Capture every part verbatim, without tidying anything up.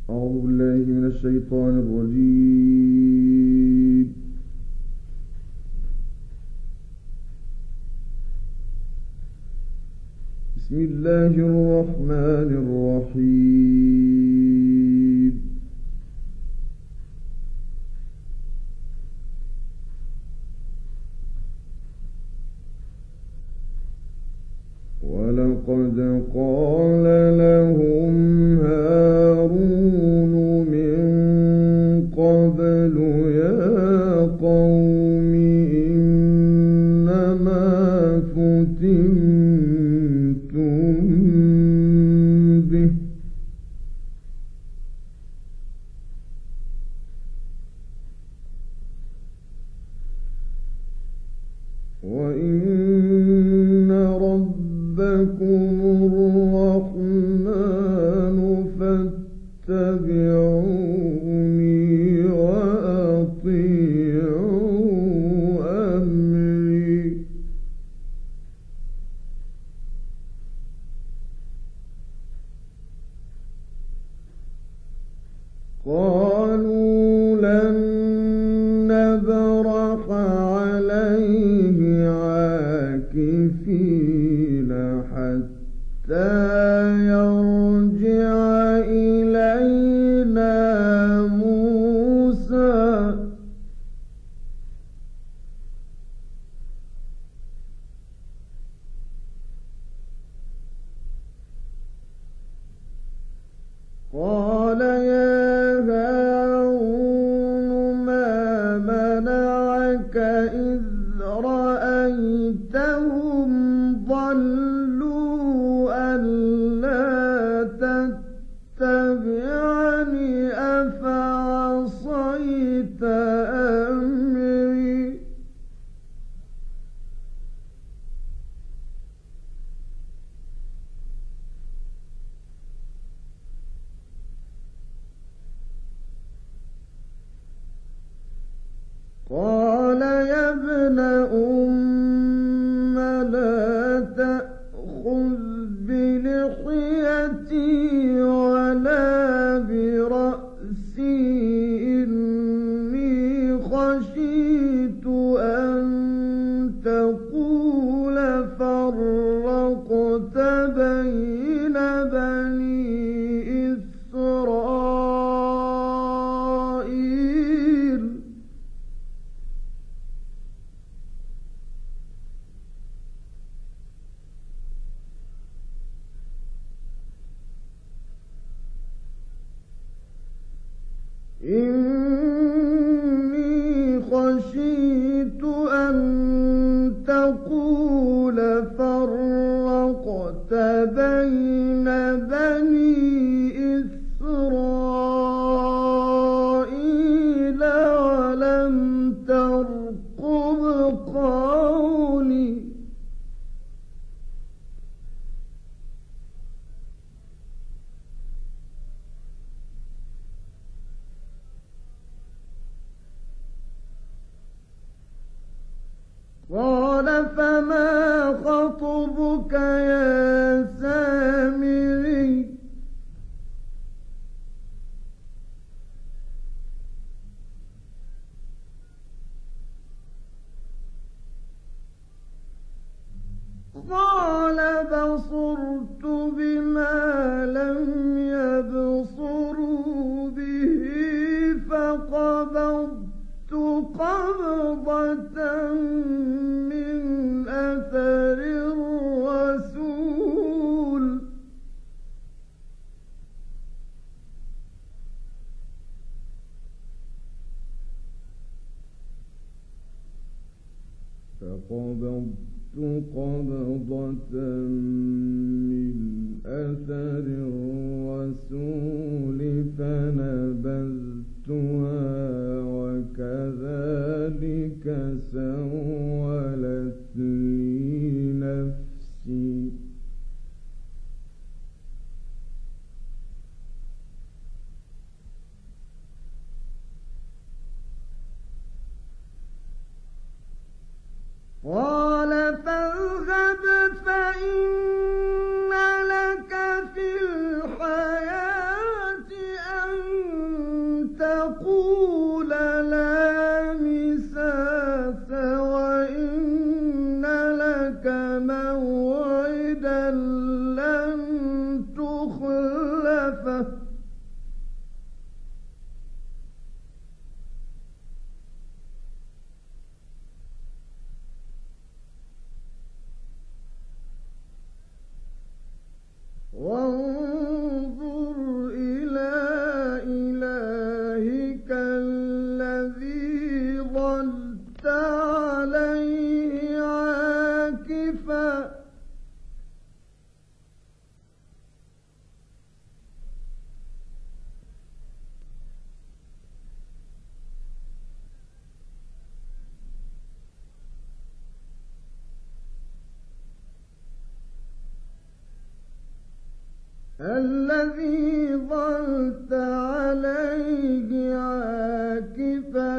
أعوذ بالله من الشيطان الرجيم. بسم الله الرحمن الرحيم. ولقد قال لهم هارون من قبل يا قوم إنما فتنتم به وإن ربكم الرحمن فاتبعوني وأطيعوا أمري. قالوا لن نبرح عليه عاكفين حتى يرجع إلينا موسى. قال يا هارون ما منعك إذ رأيتهم ضلوا ألا تتبعني أفعصيت أمري. قال يا ابن أم لا تأخذ بلحيتي ولا برأسي إني خشيت أن تقول فرقت بين بني إسرائيل. إني خشيت أن تقول فرقت بين بني إسرائيل ولم ترقب قولي. قال فما خطبك يا سامري. قال بصرت بما لم يبصروا به فقبضت قبضة من أثر الرسول. فقبضت قبضة من أثر الرسول فنبذتها وكذلك سولت لي نفسي. قال فاذهب فإن لك في الذي ظلت عليه عاكفا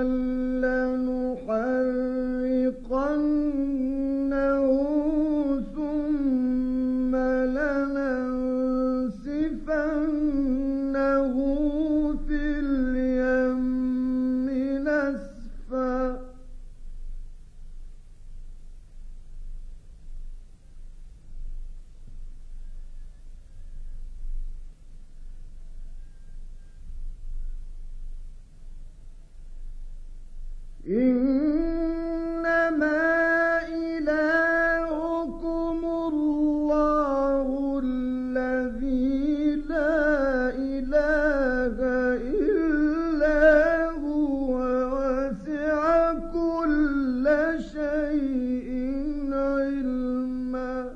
لنحرقنه ثم لننسفنه في اليم نسفا إنما إلهكم الله الذي لا إله إلا هو وسع كل شيء علما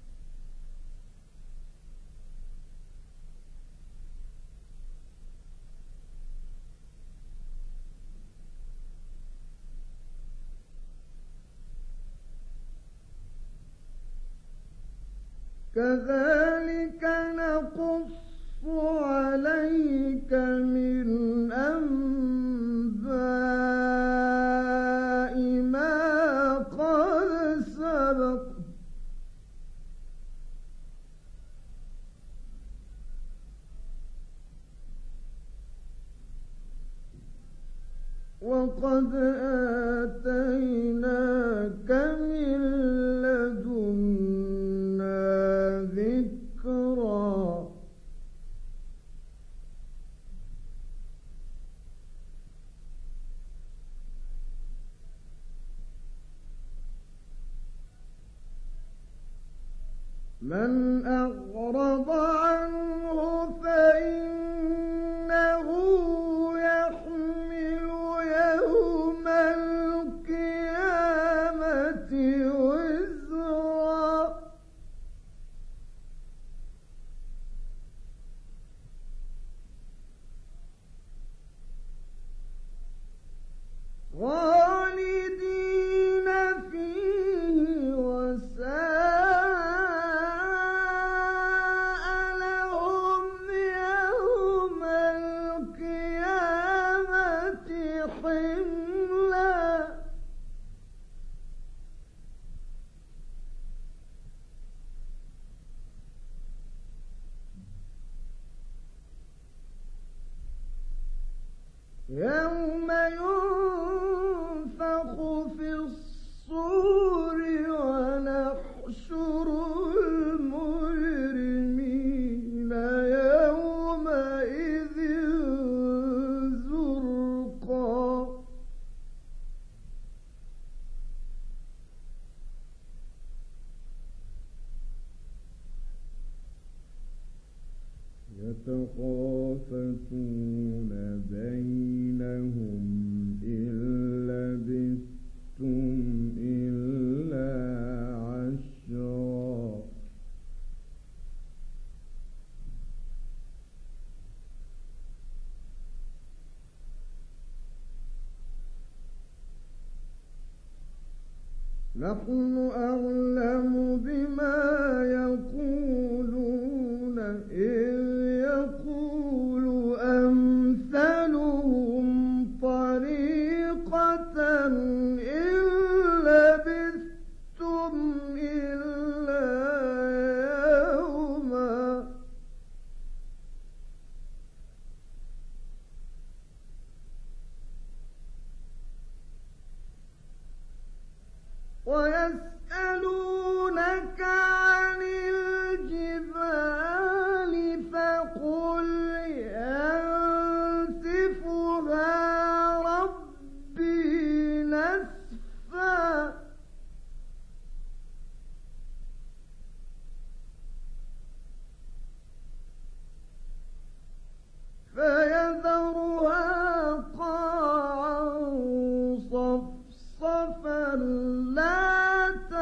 كذلك نقص عليك من أنباء ما قد سبق وقد آتيناك من لدنا ذكرا من أعرض عنه فإنه يحمل يوم القيامة وزرا خالدين فيه وساء لهم يوم القيامة حملا يوم ينفخ في الصور ونحشر المجرمين يومئذ زرقا يتخافتون بينهم إن لبثتم إلا عشرا نحن أعلم بما يقولون إذ يقول أمثلهم طريقة إن لبثتم إلا يوما ويسألونك عن الجبال فقل ينسفها ربي نسفا فيذرها قاعا صفصفا لا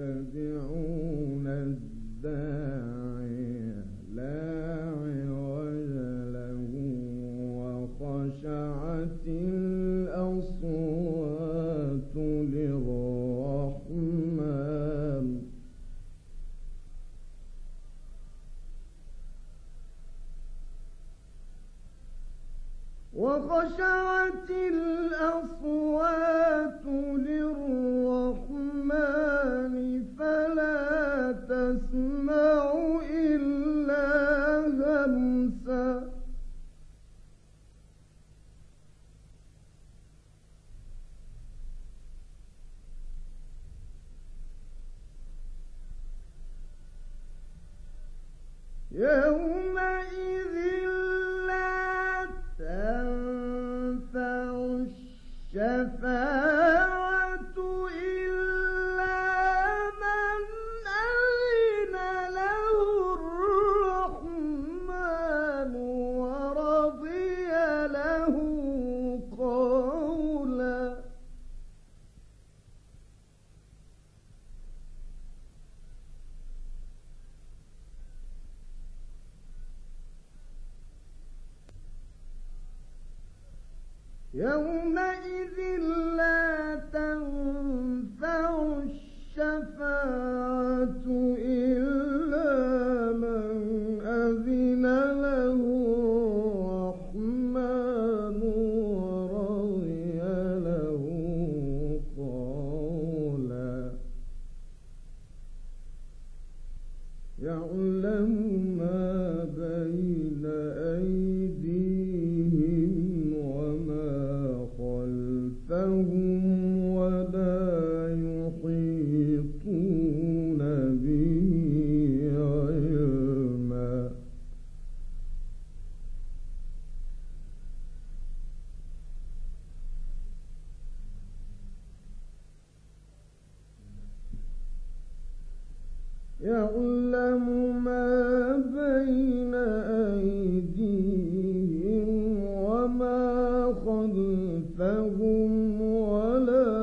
يتبعون الداعي لا عوج له وخشعت الأصوات للرحمن وخشعت الأصوات للرحمن فلا تسمع إلا همسا يومئذ لا تنفع الشفاعة إلا من أذن له الرحمن ورضي له قولا يومئذ لا تنفع الشفاعة إلا من أذن له الرحمن ورضي له قولا يعلم ما بين أيديهم خلفهم ولا يحيطون به علما يعلم ما بين أيديهم وما خلفهم ولا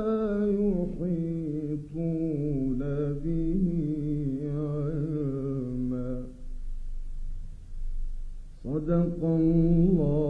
يحيطون به علما صدق الله